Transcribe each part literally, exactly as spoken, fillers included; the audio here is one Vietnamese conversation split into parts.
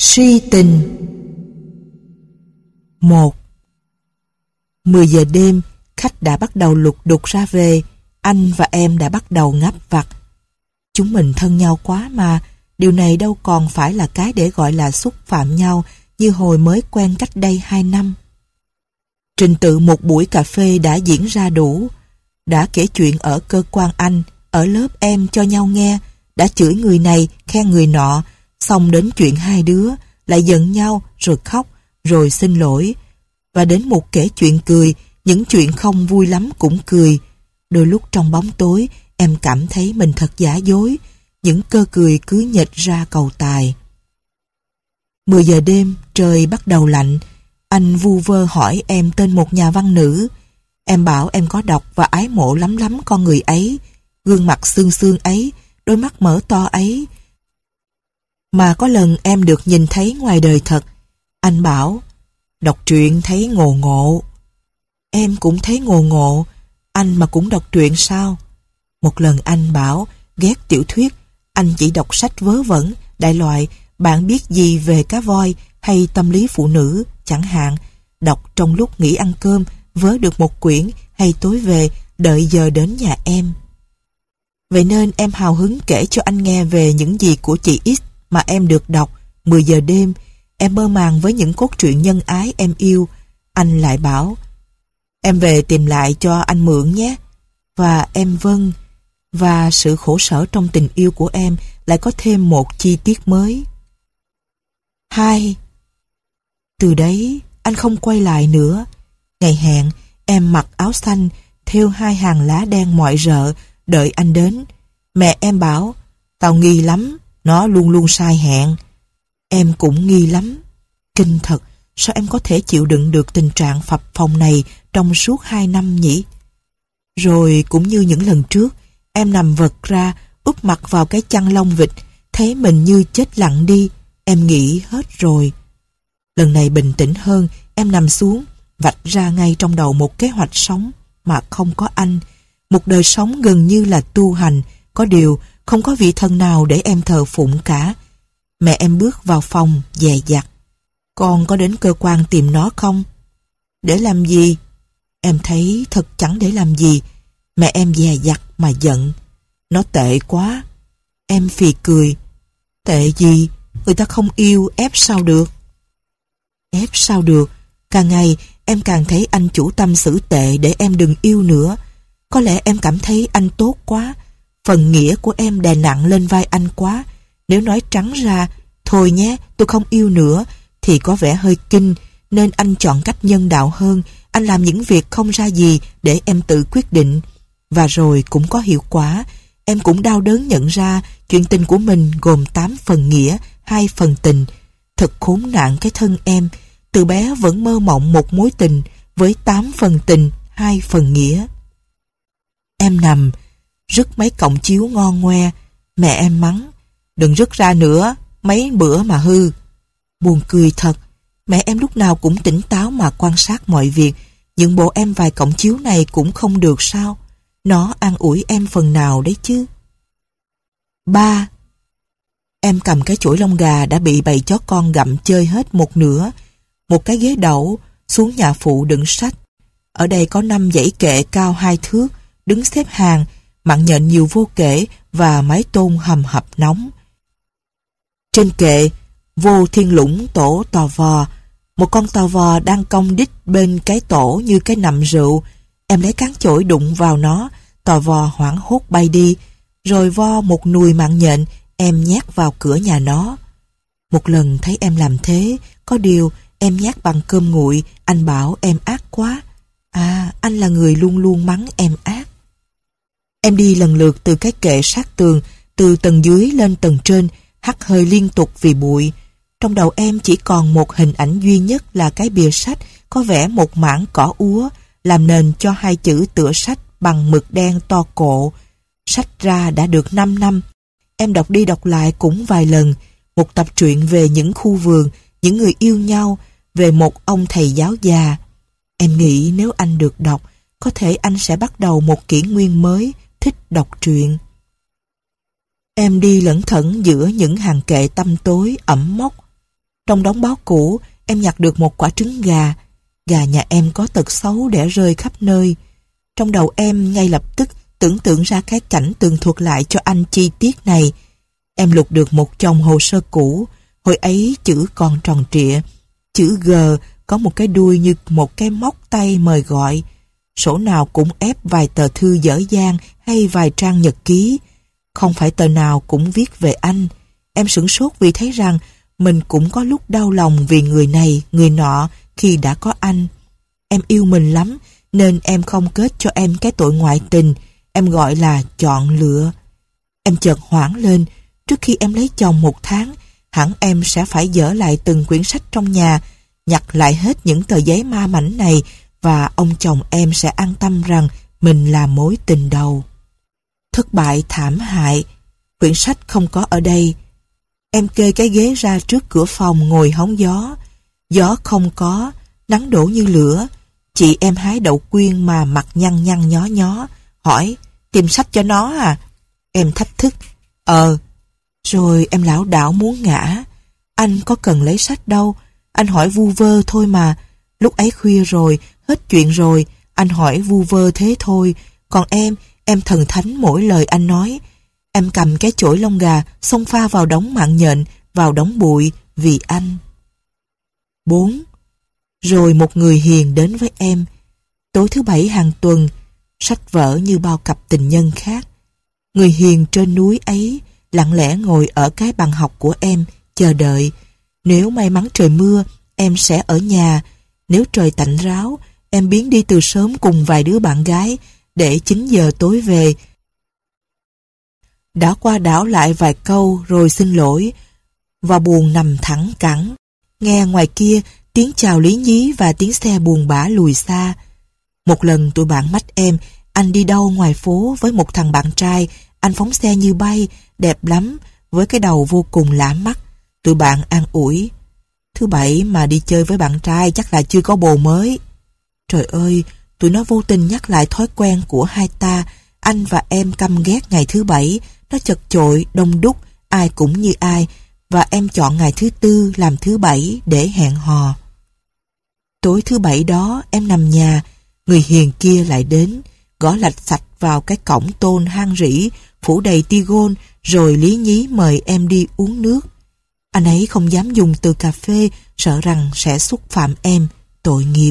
Si tình. Một. Mười giờ đêm, khách đã bắt đầu lục đục ra về. Anh và em đã bắt đầu ngáp vặt. Chúng mình thân nhau quá mà, điều này đâu còn phải là cái để gọi là xúc phạm nhau như hồi mới quen cách đây hai năm. Trình tự một buổi cà phê đã diễn ra đủ. Đã kể chuyện ở cơ quan anh, ở lớp em cho nhau nghe, đã chửi người này, khen người nọ, xong đến chuyện hai đứa, lại giận nhau, rồi khóc, rồi xin lỗi. Và đến một kể chuyện cười, những chuyện không vui lắm cũng cười. Đôi lúc trong bóng tối, em cảm thấy mình thật giả dối, những cơ cười cứ nhệch ra cầu tài. Mười giờ đêm, trời bắt đầu lạnh. Anh vu vơ hỏi em tên một nhà văn nữ. Em bảo em có đọc và ái mộ lắm lắm con người ấy, gương mặt xương xương ấy, đôi mắt mở to ấy. Mà có lần em được nhìn thấy ngoài đời thật. Anh bảo, đọc truyện thấy ngộ ngộ. Em cũng thấy ngộ ngộ, anh mà cũng đọc truyện sao? Một lần anh bảo, ghét tiểu thuyết, anh chỉ đọc sách vớ vẩn, đại loại, bạn biết gì về cá voi hay tâm lý phụ nữ, chẳng hạn. Đọc trong lúc nghỉ ăn cơm, vớ được một quyển, hay tối về, đợi giờ đến nhà em. Vậy nên em hào hứng kể cho anh nghe về những gì của chị X mà em được đọc. Mười giờ đêm, em mơ màng với những cốt truyện nhân ái em yêu. Anh lại bảo, em về tìm lại cho anh mượn nhé. Và em vâng. Và sự khổ sở trong tình yêu của em lại có thêm một chi tiết mới. Hai. Từ đấy, anh không quay lại nữa. Ngày hẹn, em mặc áo xanh, thêu hai hàng lá đen mọi rợ, đợi anh đến. Mẹ em bảo, tao nghi lắm, nó luôn luôn sai hẹn. Em cũng nghi lắm. Kinh thật, sao em có thể chịu đựng được tình trạng phập phồng này trong suốt hai năm nhỉ? Rồi cũng như những lần trước, em nằm vật ra, úp mặt vào cái chăn lông vịt, thấy mình như chết lặng đi. Em nghĩ hết rồi. Lần này bình tĩnh hơn, em nằm xuống, vạch ra ngay trong đầu một kế hoạch sống mà không có anh. Một đời sống gần như là tu hành, có điều không có vị thần nào để em thờ phụng cả. Mẹ em bước vào phòng, dè dặt. Con có đến cơ quan tìm nó không? Để làm gì? Em thấy thật chẳng để làm gì. Mẹ em dè dặt mà giận. Nó tệ quá. Em phì cười. Tệ gì? Người ta không yêu, ép sao được? Ép sao được? Càng ngày em càng thấy anh chủ tâm xử tệ để em đừng yêu nữa. Có lẽ em cảm thấy anh tốt quá. Phần nghĩa của em đè nặng lên vai anh quá. Nếu nói trắng ra, thôi nhé, tôi không yêu nữa, thì có vẻ hơi kinh, nên anh chọn cách nhân đạo hơn. Anh làm những việc không ra gì để em tự quyết định. Và rồi cũng có hiệu quả. Em cũng đau đớn nhận ra chuyện tình của mình gồm tám phần nghĩa, hai phần tình. Thật khốn nạn cái thân em. Từ bé vẫn mơ mộng một mối tình với tám phần tình, hai phần nghĩa. Em nằm, rứt mấy cọng chiếu ngon ngoe. Mẹ em mắng, đừng rứt ra nữa, mấy bữa mà hư. Buồn cười thật, mẹ em lúc nào cũng tỉnh táo mà quan sát mọi việc. Những bộ em vài cọng chiếu này cũng không được sao? Nó an ủi em phần nào đấy chứ. Ba. Em cầm cái chổi lông gà đã bị bầy chó con gặm chơi hết một nửa. Một cái ghế đẩu, xuống nhà phụ đựng sách. Ở đây có năm dãy kệ cao hai thước, đứng xếp hàng, mặn nhện nhiều vô kể và mái tôn hầm hập nóng. Trên kệ, vô thiên lũng tổ tò vò. Một con tò vò đang cong đít bên cái tổ như cái nằm rượu. Em lấy cán chổi đụng vào nó, tò vò hoảng hốt bay đi. Rồi vo một nùi mặn nhện, em nhét vào cửa nhà nó. Một lần thấy em làm thế, có điều em nhát bằng cơm nguội, anh bảo em ác quá. À, anh là người luôn luôn mắng em ác. Em đi lần lượt từ cái kệ sát tường, từ tầng dưới lên tầng trên, hắt hơi liên tục vì bụi. Trong đầu em chỉ còn một hình ảnh duy nhất là cái bìa sách có vẽ một mảng cỏ úa, làm nền cho hai chữ tựa sách bằng mực đen to cộ. Sách ra đã được năm năm. Em đọc đi đọc lại cũng vài lần. Một tập truyện về những khu vườn, những người yêu nhau, về một ông thầy giáo già. Em nghĩ nếu anh được đọc, có thể anh sẽ bắt đầu một kỷ nguyên mới, thích đọc truyện. Em đi lẩn thẩn giữa những hàng kệ tăm tối ẩm mốc. Trong đống báo cũ, em nhặt được một quả trứng gà. Gà nhà em có tật xấu đẻ rơi khắp nơi. Trong đầu em ngay lập tức tưởng tượng ra cái cảnh tường thuật lại cho anh chi tiết này. Em lục được một chồng hồ sơ cũ. Hồi ấy chữ còn tròn trịa. Chữ G có một cái đuôi như một cái móc tay mời gọi. Sổ nào cũng ép vài tờ thư dở dang hay vài trang nhật ký. Không phải tờ nào cũng viết về anh. Em sửng sốt vì thấy rằng mình cũng có lúc đau lòng vì người này, người nọ khi đã có anh. Em yêu mình lắm nên em không kết cho em cái tội ngoại tình. Em gọi là chọn lựa. Em chợt hoảng lên. Trước khi em lấy chồng một tháng, hẳn em sẽ phải dỡ lại từng quyển sách trong nhà, nhặt lại hết những tờ giấy ma mảnh này, và ông chồng em sẽ an tâm rằng mình là mối tình đầu. Thất bại thảm hại. Quyển sách không có ở đây. Em kê cái ghế ra trước cửa phòng ngồi hóng gió. Gió không có, nắng đổ như lửa. Chị em hái đậu quyên mà mặt nhăn nhăn nhó nhó, hỏi, tìm sách cho nó à? Em thách thức, ờ. Rồi em lảo đảo muốn ngã. Anh có cần lấy sách đâu. Anh hỏi vu vơ thôi mà. Lúc ấy khuya rồi, hết chuyện rồi. Anh hỏi vu vơ thế thôi. Còn em, em thần thánh mỗi lời anh nói. Em cầm cái chổi lông gà, xông pha vào đống mạng nhện, vào đống bụi, vì anh. Bốn. Rồi một người hiền đến với em. Tối thứ bảy hàng tuần, sách vở như bao cặp tình nhân khác. Người hiền trên núi ấy lặng lẽ ngồi ở cái bàn học của em, chờ đợi. Nếu may mắn trời mưa, em sẽ ở nhà. Nếu trời tạnh ráo, em biến đi từ sớm cùng vài đứa bạn gái, để chín giờ tối về. Đã qua đảo lại vài câu rồi xin lỗi, và buồn nằm thẳng cẳng. Nghe ngoài kia tiếng chào lý nhí và tiếng xe buồn bã lùi xa. Một lần tụi bạn mách em, anh đi đâu ngoài phố với một thằng bạn trai, anh phóng xe như bay, đẹp lắm, với cái đầu vô cùng lạ mắt. Tụi bạn an ủi, thứ bảy mà đi chơi với bạn trai chắc là chưa có bồ mới. Trời ơi, tụi nó vô tình nhắc lại thói quen của hai ta. Anh và em căm ghét ngày thứ bảy, nó chật chội, đông đúc, ai cũng như ai, và em chọn ngày thứ tư làm thứ bảy để hẹn hò. Tối thứ bảy đó em nằm nhà, người hiền kia lại đến, gõ lạch sạch vào cái cổng tôn hang rỉ, phủ đầy tigon, rồi lý nhí mời em đi uống nước. Anh ấy không dám dùng từ cà phê, sợ rằng sẽ xúc phạm em, tội nghiệp.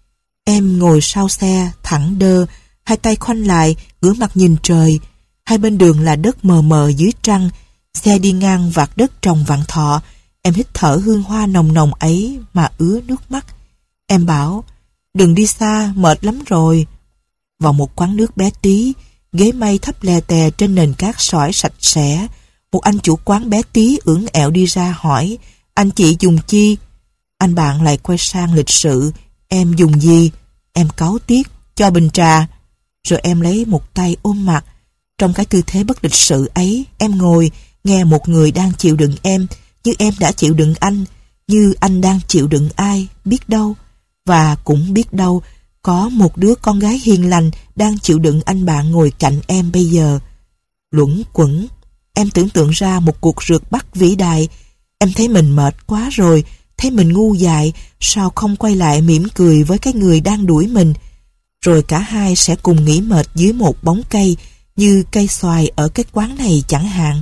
Em ngồi sau xe, thẳng đơ, hai tay khoanh lại, ngửa mặt nhìn trời. Hai bên đường là đất mờ mờ dưới trăng, xe đi ngang vạt đất trồng vạn thọ. Em hít thở hương hoa nồng nồng ấy mà ứa nước mắt. Em bảo, đừng đi xa, mệt lắm rồi. Vào một quán nước bé tí, ghế mây thấp lè tè trên nền cát sỏi sạch sẽ. Một anh chủ quán bé tí ưỡn ẹo đi ra hỏi, anh chị dùng chi? Anh bạn lại quay sang lịch sự, em dùng gì? Em cáu tiếc, cho bình trà. Rồi em lấy một tay ôm mặt. Trong cái tư thế bất lịch sự ấy, em ngồi, nghe một người đang chịu đựng em, như em đã chịu đựng anh, như anh đang chịu đựng ai, biết đâu. Và cũng biết đâu, có một đứa con gái hiền lành đang chịu đựng anh bạn ngồi cạnh em bây giờ. Luẩn quẩn, em tưởng tượng ra một cuộc rượt bắt vĩ đại. Em thấy mình mệt quá rồi, thấy mình ngu dại, sao không quay lại mỉm cười với cái người đang đuổi mình. Rồi cả hai sẽ cùng nghỉ mệt dưới một bóng cây, như cây xoài ở cái quán này chẳng hạn.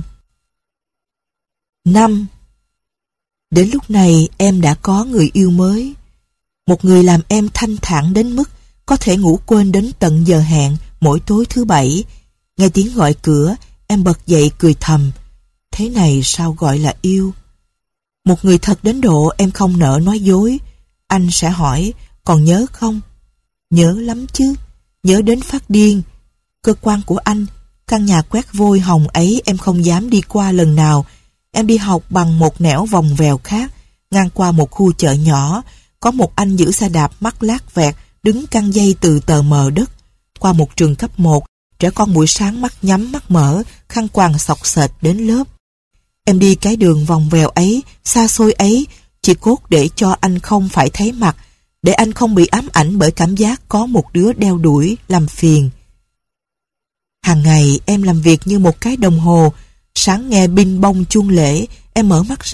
Năm. Đến lúc này em đã có người yêu mới. Một người làm em thanh thản đến mức có thể ngủ quên đến tận giờ hẹn mỗi tối thứ bảy. Nghe tiếng gọi cửa, em bật dậy cười thầm. Thế này sao gọi là yêu? Một người thật đến độ em không nỡ nói dối. Anh sẽ hỏi, còn nhớ không? Nhớ lắm chứ, nhớ đến phát điên. Cơ quan của anh, căn nhà quét vôi hồng ấy em không dám đi qua lần nào. Em đi học bằng một nẻo vòng vèo khác, ngang qua một khu chợ nhỏ. Có một anh giữ xe đạp mắt lác vẹt, đứng căng dây từ tờ mờ đất. Qua một trường cấp một, trẻ con buổi sáng mắt nhắm mắt mở, khăn quàng xộc xệch đến lớp. Em đi cái đường vòng vèo ấy, xa xôi ấy, chỉ cốt để cho anh không phải thấy mặt, để anh không bị ám ảnh bởi cảm giác có một đứa đeo đuổi, làm phiền. Hàng ngày em làm việc như một cái đồng hồ. Sáng nghe binh bông chuông lễ, em mở mắt ra,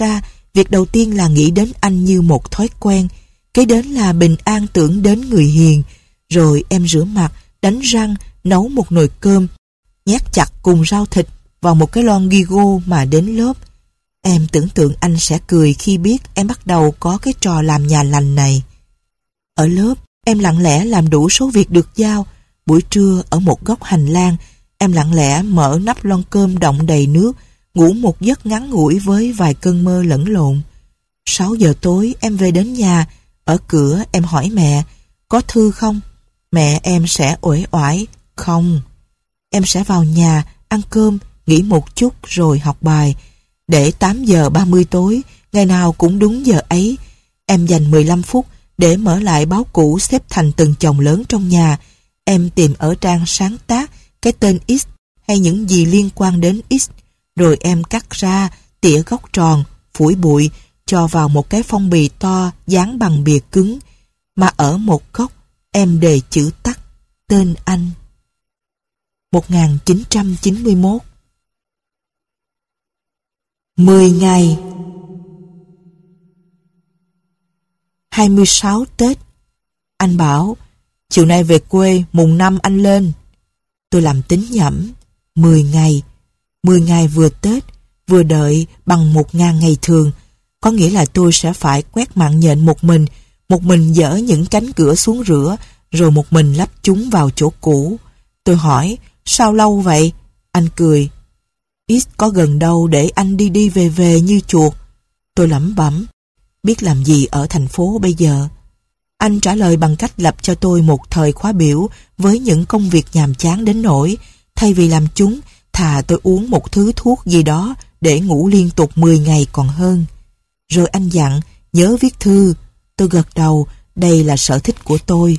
Việc đầu tiên là nghĩ đến anh như một thói quen, kế đến là bình an tưởng đến người hiền. Rồi em rửa mặt, đánh răng, nấu một nồi cơm, nhét chặt cùng rau thịt vào một cái lon Gigo mà đến lớp. Em tưởng tượng anh sẽ cười khi biết em bắt đầu có cái trò làm nhà lành này. Ở lớp, em lặng lẽ làm đủ số việc được giao. Buổi trưa ở một góc hành lang, em lặng lẽ mở nắp lon cơm đọng đầy nước, ngủ một giấc ngắn ngủi với vài cơn mơ lẫn lộn. Sáu giờ tối em về đến nhà, ở cửa em hỏi mẹ, có thư không? Mẹ em sẽ uể oải, không. Em sẽ vào nhà, ăn cơm, nghỉ một chút rồi học bài. Để tám giờ ba mươi tối, ngày nào cũng đúng giờ ấy, em dành mười lăm phút để mở lại báo cũ xếp thành từng chồng lớn trong nhà. Em tìm ở trang sáng tác cái tên X hay những gì liên quan đến X, rồi em cắt ra, tỉa góc tròn, phủi bụi, cho vào một cái phong bì to dán bằng bìa cứng, mà ở một góc em đề chữ tắt tên anh. một nghìn chín trăm chín mươi mốt. Mười ngày. hai mươi sáu Tết. Anh bảo, chiều nay về quê, mùng năm anh lên. Tôi làm tính nhẩm, mười ngày. Mười ngày vừa Tết, vừa đợi bằng một ngàn ngày thường. Có nghĩa là tôi sẽ phải quét mạng nhện một mình, một mình dỡ những cánh cửa xuống rửa, rồi một mình lắp chúng vào chỗ cũ. Tôi hỏi, sao lâu vậy? Anh cười, X có gần đâu để anh đi đi về về như chuột. Tôi lẩm bẩm, biết làm gì ở thành phố bây giờ. Anh trả lời bằng cách lập cho tôi một thời khóa biểu với những công việc nhàm chán đến nỗi thay vì làm chúng, thà tôi uống một thứ thuốc gì đó để ngủ liên tục mười ngày còn hơn. Rồi anh dặn, nhớ viết thư. Tôi gật đầu, đây là sở thích của tôi.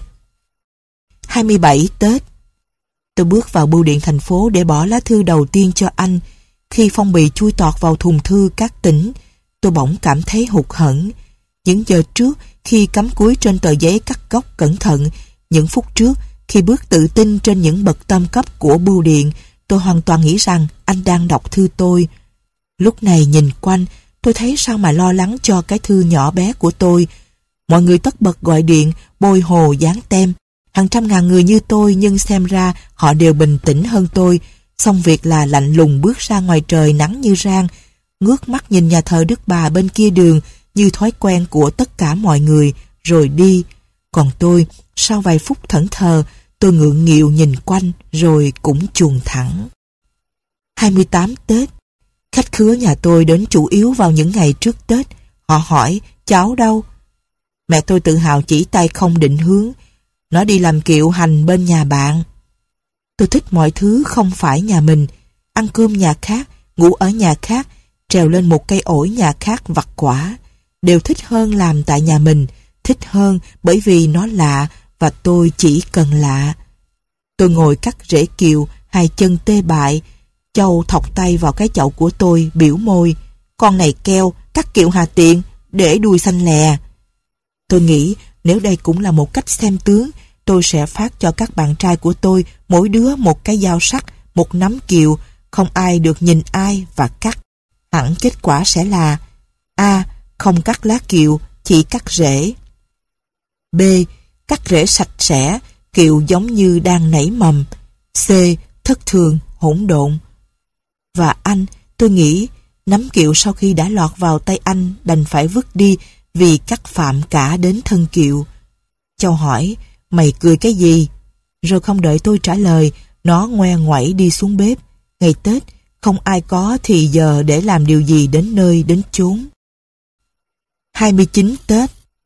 hai mươi bảy Tết. Tôi bước vào bưu điện thành phố để bỏ lá thư đầu tiên cho anh. Khi phong bì chui tọt vào thùng thư các tỉnh, tôi bỗng cảm thấy hụt hẫng. Những giờ trước, khi cắm cúi trên tờ giấy cắt góc cẩn thận, những phút trước, khi bước tự tin trên những bậc tam cấp của bưu điện, tôi hoàn toàn nghĩ rằng anh đang đọc thư tôi. Lúc này nhìn quanh, tôi thấy sao mà lo lắng cho cái thư nhỏ bé của tôi. Mọi người tất bật gọi điện, bôi hồ dán tem. Hàng trăm ngàn người như tôi, nhưng xem ra họ đều bình tĩnh hơn tôi. Xong việc là lạnh lùng bước ra ngoài trời nắng như rang, ngước mắt nhìn nhà thờ Đức Bà bên kia đường như thói quen của tất cả mọi người, rồi đi. Còn tôi, sau vài phút thẫn thờ, tôi ngượng nghịu nhìn quanh rồi cũng chuồn thẳng. hai mươi tám Tết. Khách khứa nhà tôi đến chủ yếu vào những ngày trước Tết. Họ hỏi, cháu đâu? Mẹ tôi tự hào chỉ tay không định hướng. Nó đi làm kiệu hành bên nhà bạn. Tôi thích mọi thứ không phải nhà mình. Ăn cơm nhà khác, ngủ ở nhà khác, trèo lên một cây ổi nhà khác vặt quả. Đều thích hơn làm tại nhà mình. Thích hơn bởi vì nó lạ và tôi chỉ cần lạ. Tôi ngồi cắt rễ kiệu, hai chân tê bại. Châu thọc tay vào cái chậu của tôi, biểu môi. Con này keo, cắt kiệu hà tiện, để đuôi xanh lè. Tôi nghĩ nếu đây cũng là một cách xem tướng, tôi sẽ phát cho các bạn trai của tôi mỗi đứa một cái dao sắc, một nắm kiệu, không ai được nhìn ai và cắt. Hẳn kết quả sẽ là A. Không cắt lá kiệu, chỉ cắt rễ. B. Cắt rễ sạch sẽ, kiệu giống như đang nảy mầm. C. Thất thường, hỗn độn. Và anh, tôi nghĩ, nắm kiệu sau khi đã lọt vào tay anh đành phải vứt đi vì cắt phạm cả đến thân kiệu. Châu hỏi, mày cười cái gì? Rồi không đợi tôi trả lời, nó ngoe ngoẩy đi xuống bếp. Ngày Tết, không ai có thì giờ để làm điều gì đến nơi đến chốn. hai mươi chín Tết.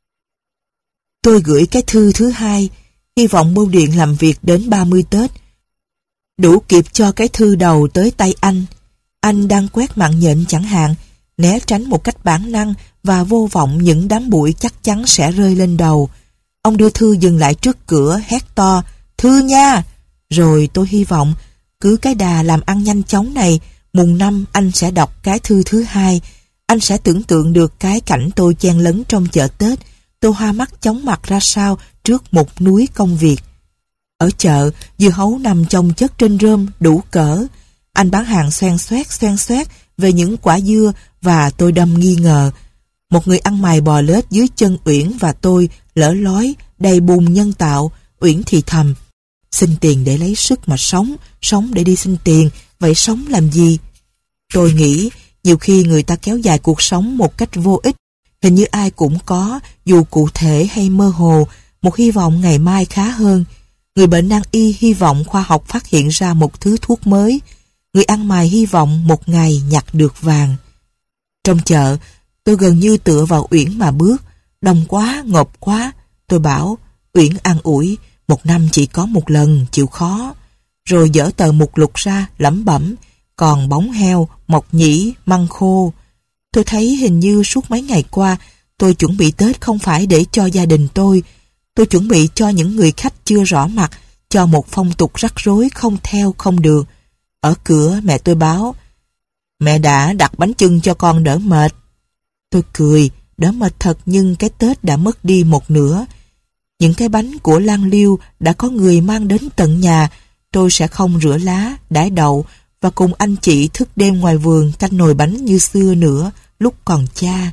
Tôi gửi cái thư thứ hai, hy vọng bưu điện làm việc đến ba mươi Tết. Đủ kịp cho cái thư đầu tới tay anh. Anh đang quét mạng nhện chẳng hạn, né tránh một cách bản năng và vô vọng những đám bụi chắc chắn sẽ rơi lên đầu. Ông đưa thư dừng lại trước cửa, hét to, thư nha! Rồi tôi hy vọng, cứ cái đà làm ăn nhanh chóng này, mùng năm anh sẽ đọc cái thư thứ hai. Anh sẽ tưởng tượng được cái cảnh tôi chen lấn trong chợ Tết, tôi hoa mắt chóng mặt ra sao trước một núi công việc. Ở chợ, dưa hấu nằm chồng chất trên rơm đủ cỡ. Anh bán hàng xoen xoét xoen xoét về những quả dưa và tôi đâm nghi ngờ. Một người ăn mày bò lết dưới chân Uyển và tôi lở lói, đầy bùn nhân tạo. Uyển thì thầm: xin tiền để lấy sức mà sống, sống để đi xin tiền, vậy sống làm gì? Tôi nghĩ nhiều khi người ta kéo dài cuộc sống một cách vô ích. Hình như ai cũng có, dù cụ thể hay mơ hồ, một hy vọng ngày mai khá hơn. Người bệnh nan y hy vọng khoa học phát hiện ra một thứ thuốc mới. Người ăn mày hy vọng một ngày nhặt được vàng. Trong chợ, tôi gần như tựa vào Uyển mà bước. Đông quá, ngộp quá. Tôi bảo: Uyển an ủi, một năm chỉ có một lần, chịu khó. Rồi dở tờ mục lục ra, lẩm bẩm: còn bóng heo, mộc nhĩ, măng khô. Tôi thấy hình như suốt mấy ngày qua, tôi chuẩn bị Tết không phải để cho gia đình tôi. Tôi chuẩn bị cho những người khách chưa rõ mặt, cho một phong tục rắc rối không theo không được. Ở cửa mẹ tôi báo: mẹ đã đặt bánh chưng cho con đỡ mệt. Tôi cười, đỡ mệt thật nhưng cái Tết đã mất đi một nửa. Những cái bánh của Lan Liêu đã có người mang đến tận nhà. Tôi sẽ không rửa lá, đãi đậu và cùng anh chị thức đêm ngoài vườn canh nồi bánh như xưa nữa, lúc còn cha.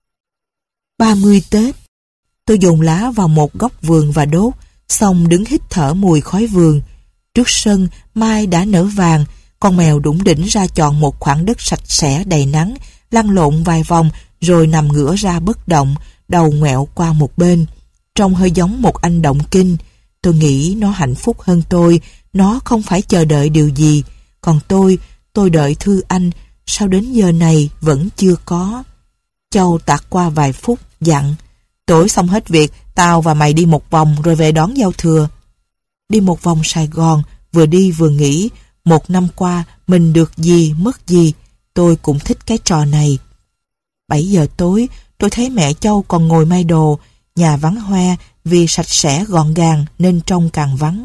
ba mươi Tết, tôi dồn lá vào một góc vườn và đốt, xong đứng hít thở mùi khói vườn. Trước sân, mai đã nở vàng, con mèo đủng đỉnh ra chọn một khoảng đất sạch sẽ đầy nắng, lăn lộn vài vòng rồi nằm ngửa ra bất động, đầu ngoẹo qua một bên. Trông hơi giống một anh động kinh. Tôi nghĩ nó hạnh phúc hơn tôi, nó không phải chờ đợi điều gì. Còn tôi, tôi đợi Thư Anh, sao đến giờ này vẫn chưa có. Châu tạt qua vài phút, dặn: tối xong hết việc, tao và mày đi một vòng rồi về đón giao thừa. Đi một vòng Sài Gòn, vừa đi vừa nghĩ, một năm qua mình được gì mất gì. Tôi cũng thích cái trò này. bảy giờ tối, tôi thấy mẹ Châu còn ngồi may đồ. Nhà vắng hoe, vì sạch sẽ gọn gàng nên trông càng vắng.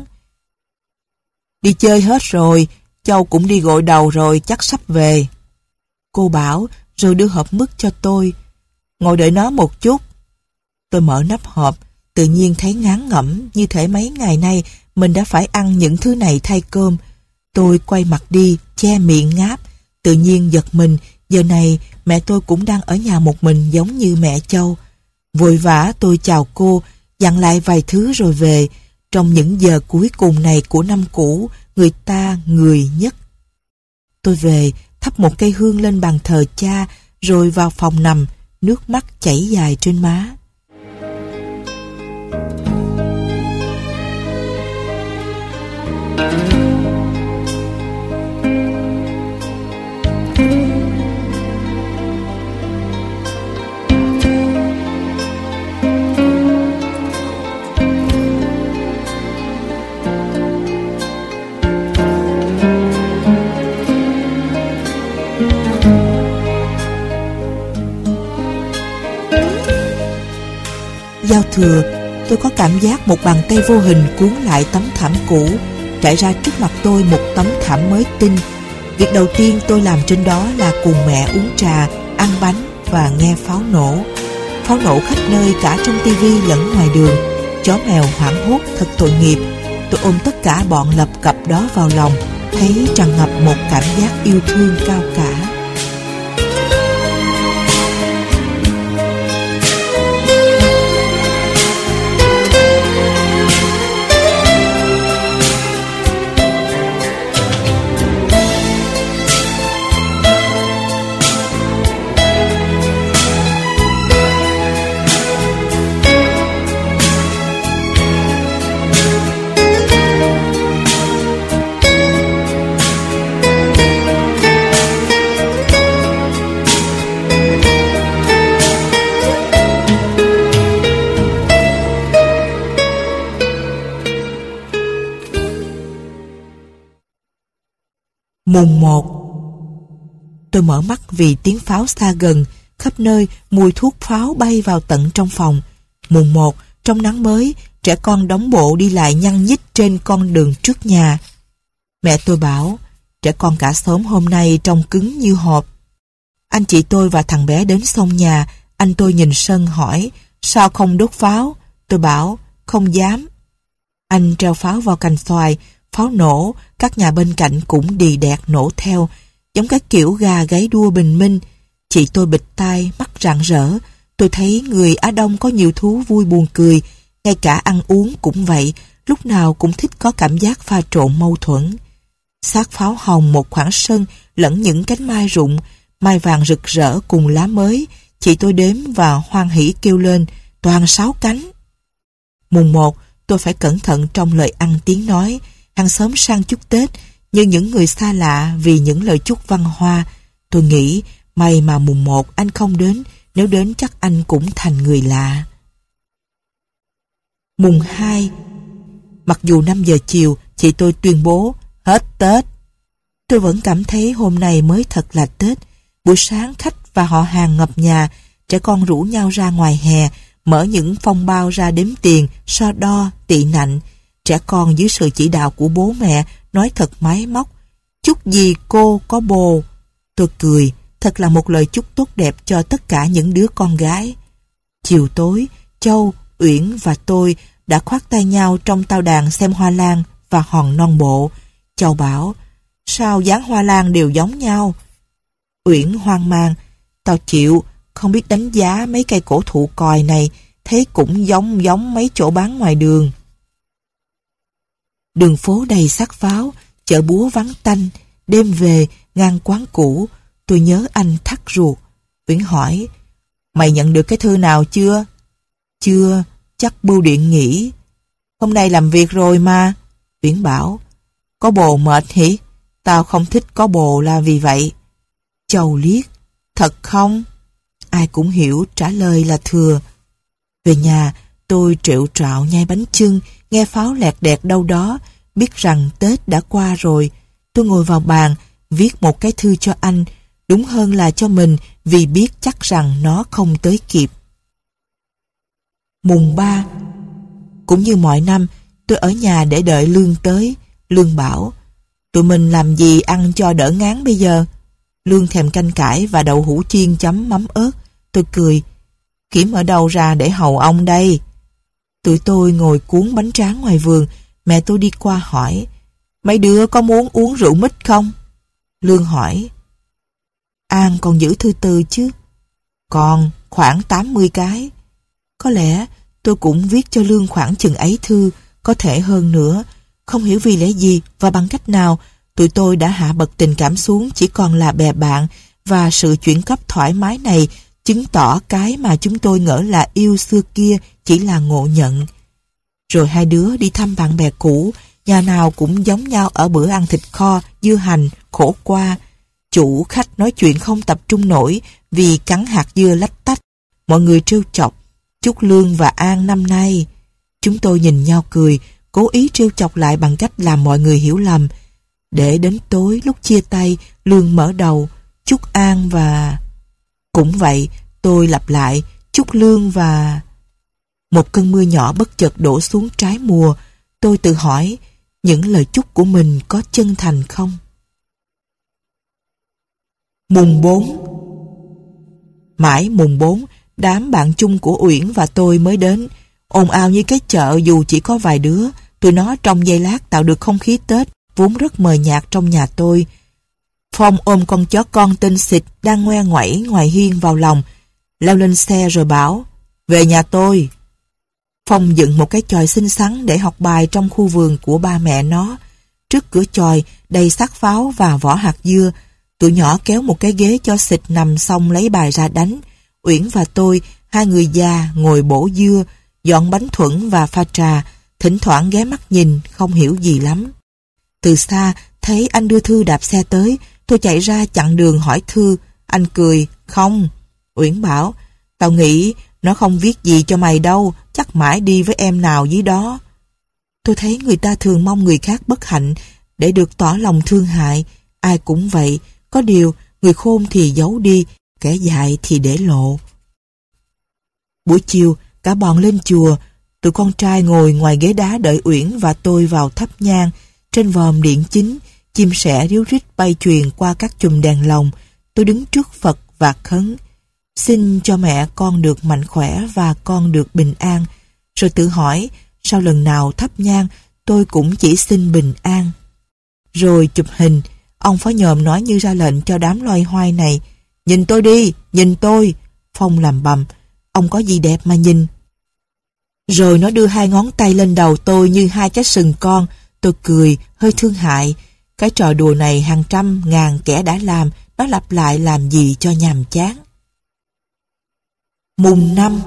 Đi chơi hết rồi, Châu cũng đi gội đầu rồi, chắc sắp về. Cô bảo, rồi đưa hộp mứt cho tôi. Ngồi đợi nó một chút. Tôi mở nắp hộp, tự nhiên thấy ngán ngẩm, như thể mấy ngày nay mình đã phải ăn những thứ này thay cơm. Tôi quay mặt đi, che miệng ngáp, tự nhiên giật mình. Giờ này mẹ tôi cũng đang ở nhà một mình giống như mẹ Châu. Vội vã tôi chào cô, dặn lại vài thứ rồi về. Trong những giờ cuối cùng này của năm cũ, người ta người nhất. Tôi về, thắp một cây hương lên bàn thờ cha, rồi vào phòng nằm, nước mắt chảy dài trên má. Giao thừa, tôi có cảm giác một bàn tay vô hình cuốn lại tấm thảm cũ, trải ra trước mặt tôi một tấm thảm mới tinh. Việc đầu tiên tôi làm trên đó là cùng mẹ uống trà, ăn bánh và nghe pháo nổ. Pháo nổ khắp nơi, cả trong tivi lẫn ngoài đường. Chó mèo hoảng hốt thật tội nghiệp. Tôi ôm tất cả bọn lập cập đó vào lòng, thấy tràn ngập một cảm giác yêu thương cao cả. Mùng một. Tôi mở mắt vì tiếng pháo xa gần, khắp nơi mùi thuốc pháo bay vào tận trong phòng. Mùng một, trong nắng mới, trẻ con đóng bộ đi lại nhăn nhít trên con đường trước nhà. Mẹ tôi bảo, trẻ con cả xóm hôm nay trông cứng như hộp. Anh chị tôi và thằng bé đến xông nhà, anh tôi nhìn sân hỏi, sao không đốt pháo? Tôi bảo, không dám. Anh treo pháo vào cành xoài, pháo nổ, các nhà bên cạnh cũng đì đẹt nổ theo, giống cái kiểu gà gáy đua bình minh. Chị tôi bịt tai, mắt rạng rỡ. Tôi thấy người Á Đông có nhiều thú vui buồn cười, ngay cả ăn uống cũng vậy, lúc nào cũng thích có cảm giác pha trộn mâu thuẫn. Xác pháo hồng một khoảng sân lẫn những cánh mai rụng, mai vàng rực rỡ cùng lá mới, chị tôi đếm và hoan hỉ kêu lên, toàn sáu cánh. Mùng một, tôi phải cẩn thận trong lời ăn tiếng nói, hàng xóm sang chúc Tết, như những người xa lạ vì những lời chúc văn hoa. Tôi nghĩ, may mà mùng một anh không đến, nếu đến chắc anh cũng thành người lạ. Mùng hai, mặc dù năm giờ chiều, chị tôi tuyên bố, hết Tết. Tôi vẫn cảm thấy hôm nay mới thật là Tết. Buổi sáng khách và họ hàng ngập nhà, trẻ con rủ nhau ra ngoài hè, mở những phong bao ra đếm tiền, so đo, tị nạnh. Trẻ con dưới sự chỉ đạo của bố mẹ nói thật máy móc. Chúc gì cô có bồ. Tôi cười, thật là một lời chúc tốt đẹp cho tất cả những đứa con gái. Chiều tối, Châu, Uyển và tôi đã khoác tay nhau trong tao đàn xem hoa lan và hòn non bộ. Châu bảo, sao dáng hoa lan đều giống nhau? Uyển hoang mang, tao chịu, không biết đánh giá mấy cây cổ thụ còi này, thấy cũng giống giống mấy chỗ bán ngoài đường. Đường phố đầy xác pháo, chợ búa vắng tanh, đêm về, ngang quán cũ, tôi nhớ anh thắt ruột. Uyển hỏi, mày nhận được cái thư nào chưa? Chưa, chắc bưu điện nghỉ. Hôm nay làm việc rồi mà. Uyển bảo, có bồ mệt hỉ? Tao không thích có bồ là vì vậy. Châu liếc, thật không? Ai cũng hiểu trả lời là thừa. Về nhà, tôi triệu trạo nhai bánh chưng, nghe pháo lẹt đẹt đâu đó, biết rằng Tết đã qua rồi. Tôi ngồi vào bàn, viết một cái thư cho anh, đúng hơn là cho mình vì biết chắc rằng nó không tới kịp. Mùng ba, cũng như mọi năm, tôi ở nhà để đợi Lương tới. Lương bảo, tụi mình làm gì ăn cho đỡ ngán bây giờ? Lương thèm canh cải và đậu hũ chiên chấm mắm ớt. Tôi cười, kiếm ở đâu ra để hầu ông đây? Tụi tôi ngồi cuốn bánh tráng ngoài vườn, mẹ tôi đi qua hỏi, mấy đứa có muốn uống rượu mít không? Lương hỏi, An còn giữ thư từ chứ? Còn, khoảng tám mươi cái. Có lẽ tôi cũng viết cho Lương khoảng chừng ấy thư, có thể hơn nữa. Không hiểu vì lẽ gì và bằng cách nào, tụi tôi đã hạ bậc tình cảm xuống chỉ còn là bè bạn, và sự chuyển cấp thoải mái này chứng tỏ cái mà chúng tôi ngỡ là yêu xưa kia chỉ là ngộ nhận. Rồi hai đứa đi thăm bạn bè cũ, nhà nào cũng giống nhau ở bữa ăn thịt kho, dưa hành, khổ qua. Chủ khách nói chuyện không tập trung nổi vì cắn hạt dưa lách tách. Mọi người trêu chọc, chúc Lương và An năm nay. Chúng tôi nhìn nhau cười, cố ý trêu chọc lại bằng cách làm mọi người hiểu lầm. Để đến tối lúc chia tay, Lương mở đầu, chúc An và... Cũng vậy, tôi lặp lại, chúc Lương và... Một cơn mưa nhỏ bất chợt đổ xuống trái mùa. Tôi tự hỏi, những lời chúc của mình có chân thành không? Mùng bốn. Mãi mùng bốn, đám bạn chung của Uyển và tôi mới đến. Ồn ào như cái chợ dù chỉ có vài đứa. Tụi nó trong giây lát tạo được không khí Tết vốn rất mờ nhạt trong nhà tôi. Phong ôm con chó con tên Xịt đang ngoe ngoẩy ngoài hiên vào lòng, leo lên xe rồi bảo, về nhà tôi. Phong dựng một cái chòi xinh xắn để học bài trong khu vườn của ba mẹ nó. Trước cửa chòi đầy xác pháo và vỏ hạt dưa. Tụi nhỏ kéo một cái ghế cho Xịt nằm xong lấy bài ra đánh. Uyển và tôi, hai người già ngồi bổ dưa, dọn bánh thuẫn và pha trà, thỉnh thoảng ghé mắt nhìn, không hiểu gì lắm. Từ xa, thấy anh đưa Thư đạp xe tới, tôi chạy ra chặn đường hỏi Thư. Anh cười, không. Uyển bảo, tao nghĩ nó không viết gì cho mày đâu, chắc mãi đi với em nào dưới đó. Tôi thấy người ta thường mong người khác bất hạnh để được tỏ lòng thương hại. Ai cũng vậy, có điều người khôn thì giấu đi, kẻ dại thì để lộ. Buổi chiều, cả bọn lên chùa. Tụi con trai ngồi ngoài ghế đá đợi Uyển và tôi vào thắp nhang. Trên vòm điện chính, chim sẻ ríu rít bay chuyền qua các chùm đèn lồng. Tôi đứng trước Phật và khấn, xin cho mẹ con được mạnh khỏe và con được bình an. Rồi tự hỏi, sau lần nào thắp nhang, tôi cũng chỉ xin bình an. Rồi chụp hình, ông phó nhòm nói như ra lệnh cho đám loay hoay này, nhìn tôi đi, nhìn tôi. Phong làm bầm, ông có gì đẹp mà nhìn. Rồi nó đưa hai ngón tay lên đầu tôi như hai cái sừng con. Tôi cười, hơi thương hại. Cái trò đùa này hàng trăm, ngàn kẻ đã làm, nó lặp lại làm gì cho nhàm chán. Mùng năm.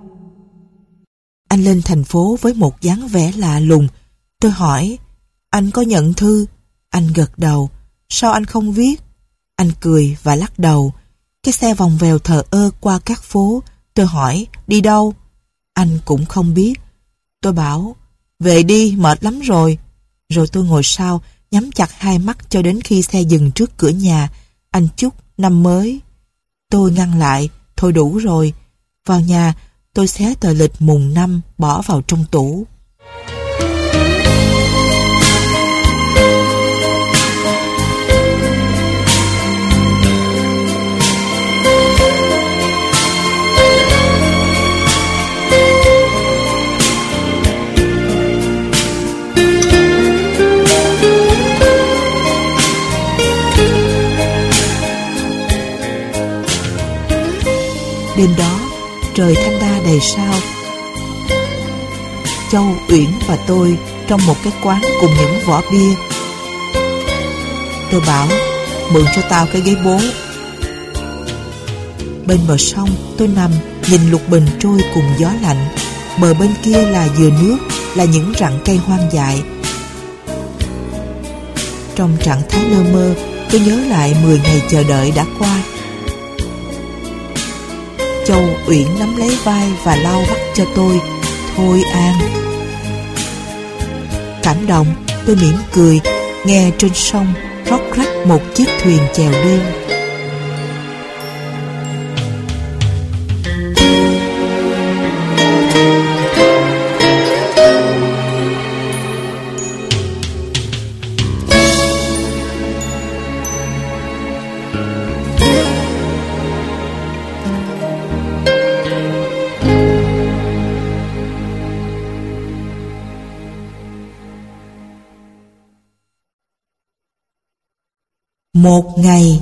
Anh lên thành phố với một dáng vẻ lạ lùng. Tôi hỏi, anh có nhận thư? Anh gật đầu. Sao anh không viết? Anh cười và lắc đầu. Cái xe vòng vèo thờ ơ qua các phố. Tôi hỏi, đi đâu? Anh cũng không biết. Tôi bảo, về đi, mệt lắm rồi. Rồi tôi ngồi sau, nhắm chặt hai mắt cho đến khi xe dừng trước cửa nhà. Anh chúc năm mới. Tôi ngăn lại, thôi đủ rồi. Vào nhà, tôi xé tờ lịch mùng năm bỏ vào trong tủ. Đêm đó, trời thanh đa đầy sao. Châu, Uyển và tôi trong một cái quán cùng những vỏ bia. Tôi bảo, mượn cho tao cái ghế bố. Bên bờ sông, tôi nằm nhìn lục bình trôi cùng gió lạnh. Bờ bên kia là dừa nước, là những rặng cây hoang dại. Trong trạng thái lơ mơ, tôi nhớ lại mười ngày chờ đợi đã qua. Châu, Uyển nắm lấy vai và lau bắt cho tôi. Thôi An. Cảm động, tôi mỉm cười, nghe trên sông róc rách một chiếc thuyền chèo đêm. Một ngày.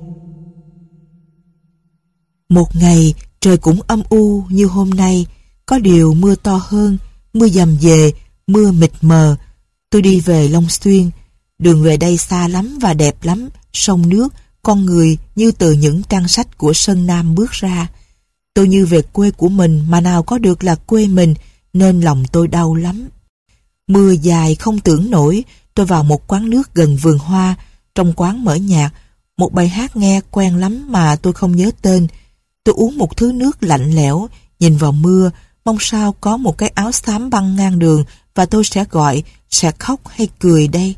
Một ngày trời cũng âm u như hôm nay. Có điều mưa to hơn, mưa dầm về, mưa mịt mờ. Tôi đi về Long Xuyên. Đường về đây xa lắm và đẹp lắm. Sông nước, con người như từ những trang sách của Sơn Nam bước ra. Tôi như về quê của mình mà nào có được là quê mình, nên lòng tôi đau lắm. Mưa dài không tưởng nổi. Tôi vào một quán nước gần vườn hoa. Trong quán mở nhạc, một bài hát nghe quen lắm mà tôi không nhớ tên. Tôi uống một thứ nước lạnh lẽo, nhìn vào mưa, mong sao có một cái áo xám băng ngang đường và tôi sẽ gọi, sẽ khóc hay cười đây.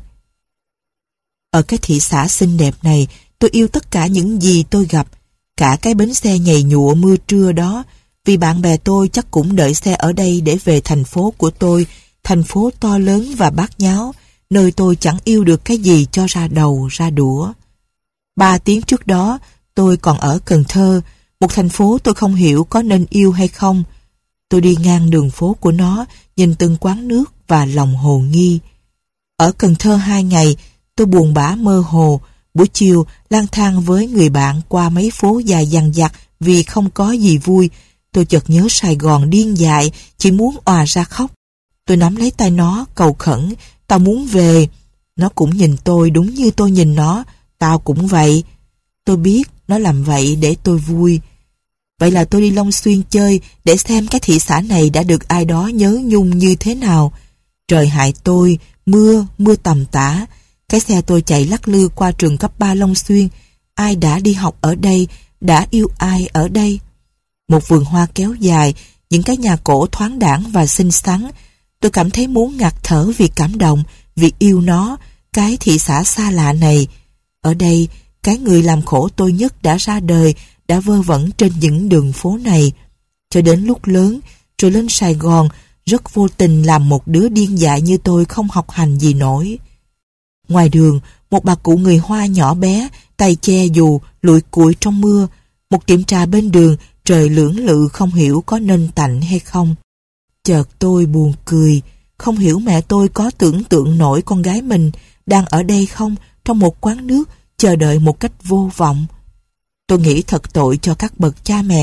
Ở cái thị xã xinh đẹp này, tôi yêu tất cả những gì tôi gặp, cả cái bến xe nhầy nhụa mưa trưa đó, vì bạn bè tôi chắc cũng đợi xe ở đây để về thành phố của tôi, thành phố to lớn và bát nháo, nơi tôi chẳng yêu được cái gì cho ra đầu, ra đũa. Ba tiếng trước đó, tôi còn ở Cần Thơ, một thành phố tôi không hiểu có nên yêu hay không. Tôi đi ngang đường phố của nó, nhìn từng quán nước và lòng hồ nghi. Ở Cần Thơ hai ngày, tôi buồn bã mơ hồ, buổi chiều lang thang với người bạn qua mấy phố dài dằng dặc vì không có gì vui. Tôi chợt nhớ Sài Gòn điên dại, chỉ muốn òa ra khóc. Tôi nắm lấy tay nó, cầu khẩn, tao muốn về. Nó cũng nhìn tôi đúng như tôi nhìn nó, tao cũng vậy. Tôi biết nó làm vậy để tôi vui. Vậy là tôi đi Long Xuyên chơi để xem cái thị xã này đã được ai đó nhớ nhung như thế nào. Trời hại tôi, mưa, mưa tầm tã. Cái xe tôi chạy lắc lư qua trường cấp ba Long Xuyên. Ai đã đi học ở đây, đã yêu ai ở đây. Một vườn hoa kéo dài, những cái nhà cổ thoáng đãng và xinh xắn. Tôi cảm thấy muốn ngạt thở vì cảm động, vì yêu nó, cái thị xã xa lạ này. Ở đây, cái người làm khổ tôi nhất đã ra đời, đã vơ vẩn trên những đường phố này. Cho đến lúc lớn, rồi lên Sài Gòn, rất vô tình làm một đứa điên dại như tôi không học hành gì nổi. Ngoài đường, một bà cụ người Hoa nhỏ bé, tay che dù, lụi cụi trong mưa. Một tiệm trà bên đường, trời lưỡng lự không hiểu có nên tạnh hay không. Chợt tôi buồn cười, không hiểu mẹ tôi có tưởng tượng nổi con gái mình đang ở đây không, trong một quán nước, chờ đợi một cách vô vọng. Tôi nghĩ thật tội cho các bậc cha mẹ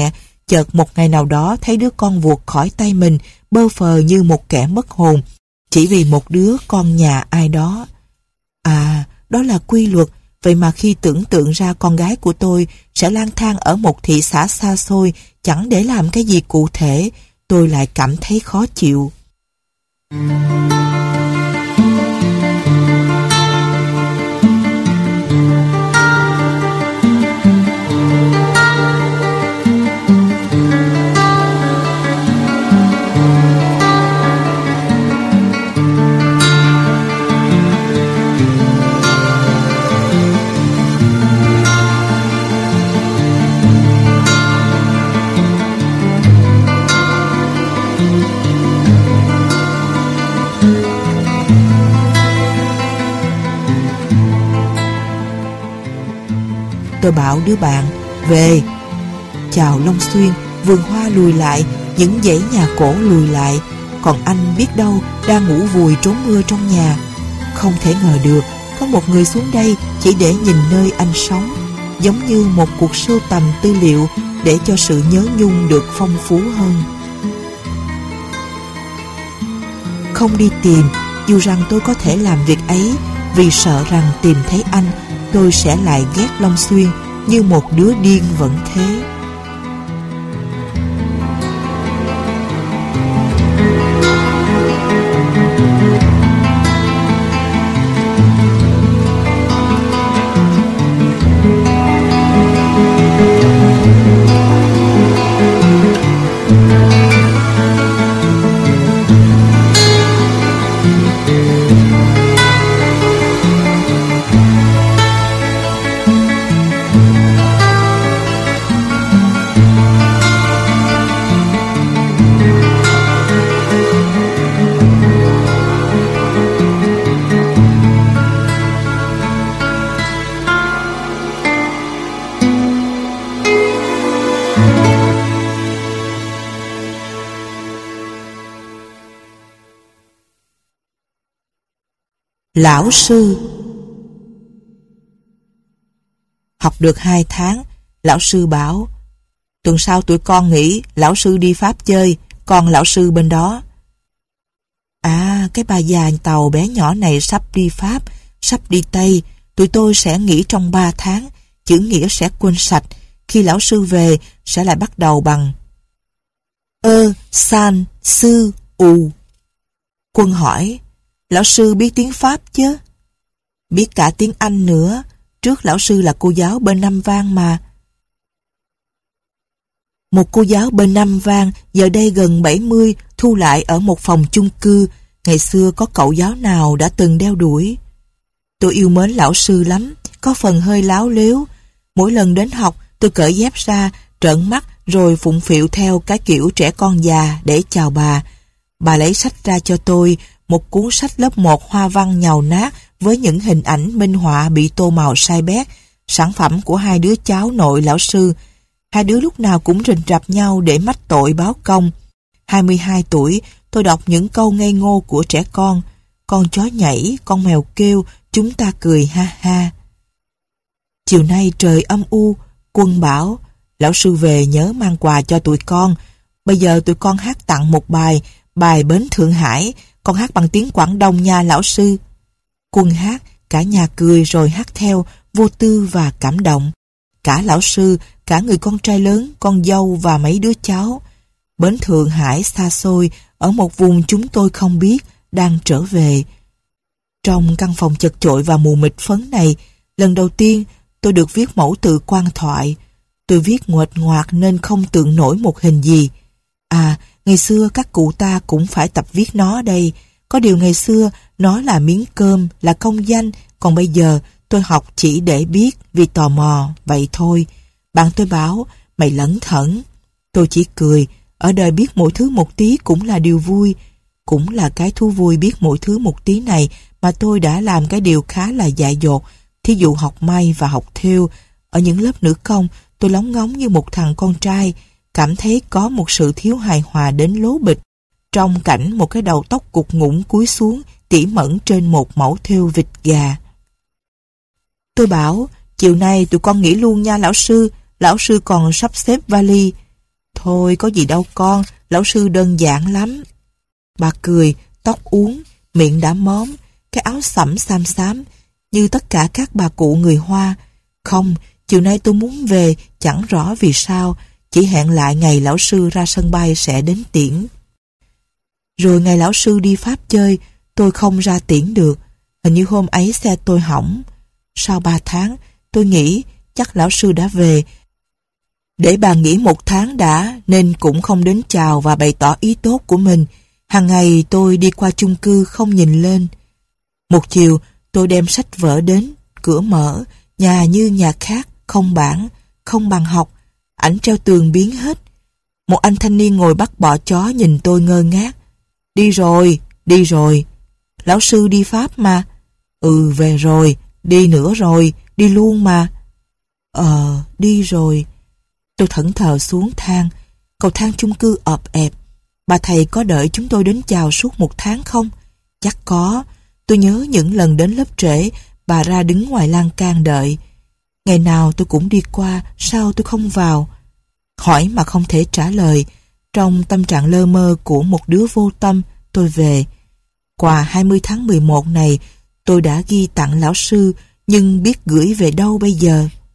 Chợt một ngày nào đó thấy đứa con vuột khỏi tay mình, bơ phờ như một kẻ mất hồn, chỉ vì một đứa con nhà ai đó. À, đó là quy luật. Vậy mà khi tưởng tượng ra con gái của tôi sẽ lang thang ở một thị xã xa xôi, chẳng để làm cái gì cụ thể, tôi lại cảm thấy khó chịu. Tôi bảo đứa bạn, về. Chào Long Xuyên, vườn hoa lùi lại, những dãy nhà cổ lùi lại, còn anh biết đâu đang ngủ vùi trốn mưa trong nhà. Không thể ngờ được, có một người xuống đây chỉ để nhìn nơi anh sống, giống như một cuộc sưu tầm tư liệu để cho sự nhớ nhung được phong phú hơn. Không đi tìm, dù rằng tôi có thể làm việc ấy, vì sợ rằng tìm thấy anh, tôi sẽ lại ghét Long Xuyên như một đứa điên vẫn thế. Lão sư. Học được hai tháng, lão sư bảo, tuần sau tụi con nghỉ, lão sư đi Pháp chơi, còn lão sư bên đó. À, cái bà già Tàu bé nhỏ này sắp đi Pháp, sắp đi Tây, tụi tôi sẽ nghỉ trong ba tháng, chữ nghĩa sẽ quên sạch, khi lão sư về sẽ lại bắt đầu bằng ơ, san, sư, ù. Quân hỏi, lão sư biết tiếng Pháp chứ? Biết cả tiếng Anh nữa, trước lão sư là cô giáo bên Nam Vang mà. Một cô giáo bên Nam Vang giờ đây gần bảy mươi, thu lại ở một phòng chung cư. Ngày xưa có cậu giáo nào đã từng đeo đuổi. Tôi yêu mến lão sư lắm, có phần hơi láo lếu. Mỗi lần đến học tôi cởi dép ra, trợn mắt rồi phụng phịu theo cái kiểu trẻ con già để chào bà. Bà lấy sách ra cho tôi, một cuốn sách lớp một hoa văn nhàu nát với những hình ảnh minh họa bị tô màu sai bét, sản phẩm của hai đứa cháu nội lão sư. Hai đứa lúc nào cũng rình rập nhau để mách tội báo công. hai mươi hai tuổi, tôi đọc những câu ngây ngô của trẻ con. Con chó nhảy, con mèo kêu, chúng ta cười ha ha. Chiều nay trời âm u, Quân bảo, lão sư về nhớ mang quà cho tụi con. Bây giờ tụi con hát tặng một bài, bài Bến Thượng Hải, con hát bằng tiếng Quảng Đông nha lão sư. Quân hát, cả nhà cười rồi hát theo, vô tư và cảm động. Cả lão sư, cả người con trai lớn, con dâu và mấy đứa cháu. Bến Thượng Hải xa xôi, ở một vùng chúng tôi không biết, đang trở về. Trong căn phòng chật chội và mù mịt phấn này, lần đầu tiên tôi được viết mẫu tự quan thoại. Tôi viết nguệch ngoạc nên không tượng nổi một hình gì. À, ngày xưa các cụ ta cũng phải tập viết nó đây. Có điều ngày xưa nó là miếng cơm, là công danh, còn bây giờ tôi học chỉ để biết vì tò mò, vậy thôi. Bạn tôi bảo, mày lẩn thẩn. Tôi chỉ cười, ở đời biết mỗi thứ một tí cũng là điều vui. Cũng là cái thú vui biết mỗi thứ một tí này mà tôi đã làm cái điều khá là dại dột. Thí dụ học may và học thêu. Ở những lớp nữ công, tôi lóng ngóng như một thằng con trai, cảm thấy có một sự thiếu hài hòa đến lố bịch trong cảnh một cái đầu tóc cụt ngủn cúi xuống tỉ mẩn trên một mẫu thêu vịt gà. Tôi bảo, chiều nay tụi con nghỉ luôn nha lão sư, lão sư còn sắp xếp vali. Thôi có gì đâu con, lão sư đơn giản lắm. Bà cười, tóc uốn, miệng đã móm, cái áo sẫm xám xám, như tất cả các bà cụ người Hoa. Không, chiều nay tôi muốn về, chẳng rõ vì sao, chỉ hẹn lại ngày lão sư ra sân bay sẽ đến tiễn. Rồi ngày lão sư đi Pháp chơi, tôi không ra tiễn được. Hình như hôm ấy xe tôi hỏng. Sau ba tháng, tôi nghĩ chắc lão sư đã về. Để bà nghỉ một tháng đã, nên cũng không đến chào và bày tỏ ý tốt của mình. Hàng ngày tôi đi qua chung cư không nhìn lên. Một chiều, tôi đem sách vở đến, cửa mở, nhà như nhà khác, không bảng, không bàn học, ảnh treo tường biến hết. Một anh thanh niên ngồi bắt bọ chó nhìn tôi ngơ ngác. Đi rồi, đi rồi. Lão sư đi Pháp mà. Ừ, về rồi, đi nữa rồi, đi luôn mà. Ờ, đi rồi. Tôi thẫn thờ xuống thang. Cầu thang chung cư ọp ẹp. Bà thầy có đợi chúng tôi đến chào suốt một tháng không? Chắc có. Tôi nhớ những lần đến lớp trễ, bà ra đứng ngoài lan can đợi. Ngày nào tôi cũng đi qua, sao tôi không vào? Hỏi mà không thể trả lời. Trong tâm trạng lơ mơ của một đứa vô tâm, tôi về. Quà hai mươi tháng mười một này, tôi đã ghi tặng lão sư, nhưng biết gửi về đâu bây giờ?